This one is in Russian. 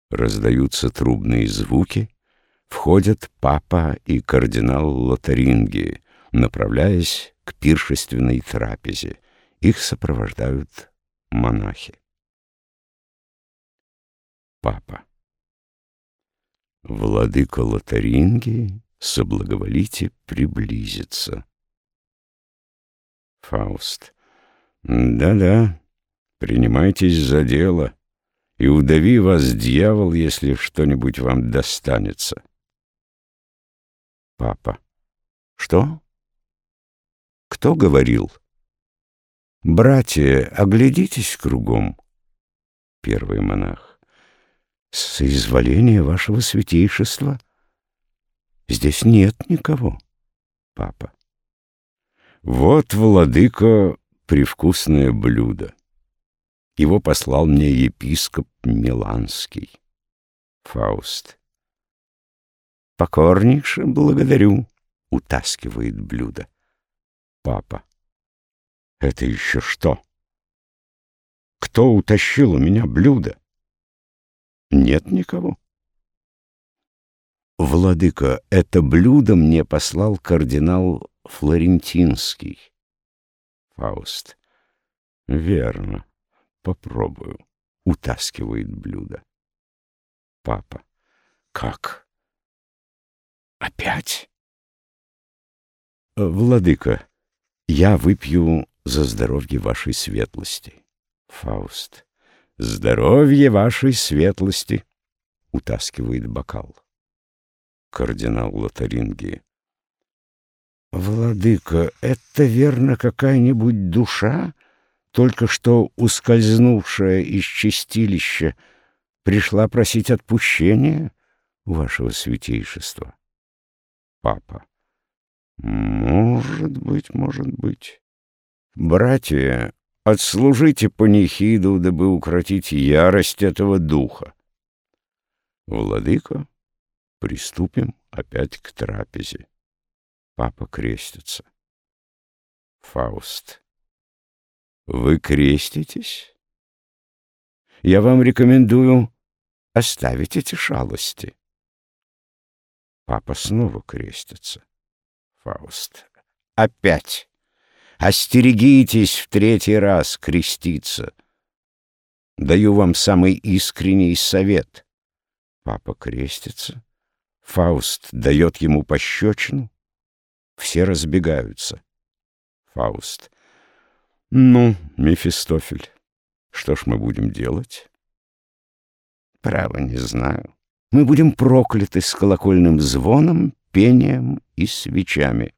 Раздаются трубные звуки. Входят папа и кардинал Лотарингии, направляясь к пиршественной трапезе. Их сопровождают монахи. Папа. Владыка Лотарингии, соблаговолите приблизиться. Фауст. Да-да, принимайтесь за дело, и удави вас, дьявол, если что-нибудь вам достанется. Папа. Что? Кто говорил? Братья, оглядитесь кругом. Первый монах. Соизволение вашего святейшества. Здесь нет никого. Папа. Вот, владыка, привкусное блюдо. Его послал мне епископ Миланский. Фауст. Покорнейше благодарю. Утаскивает блюдо. Папа. Это еще что? Кто утащил у меня блюдо? Нет никого. Владыка, это блюдо мне послал кардинал Флорентинский. Фауст. Верно. Попробую. Утаскивает блюдо. Папа. Как? Опять? Владыка, я выпью за здоровье вашей светлости. Фауст. Здоровье вашей светлости. Утаскивает бокал. Кардинал Лотарингии. Владыка, это верно какая-нибудь душа, только что ускользнувшая из чистилища, пришла просить отпущения у вашего святейшества? Папа. Может быть. Братья, отслужите панихиду, дабы укротить ярость этого духа. Владыка, приступим опять к трапезе. Папа крестится. Фауст. Вы креститесь? Я вам рекомендую оставить эти шалости. Папа снова крестится. Фауст. Опять. Остерегитесь в третий раз креститься. Даю вам самый искренний совет. Папа крестится. Фауст дает ему пощечину. Все разбегаются. Фауст. Ну, Мефистофель, что ж мы будем делать? Право не знаю. Мы будем прокляты с колокольным звоном, пением и свечами.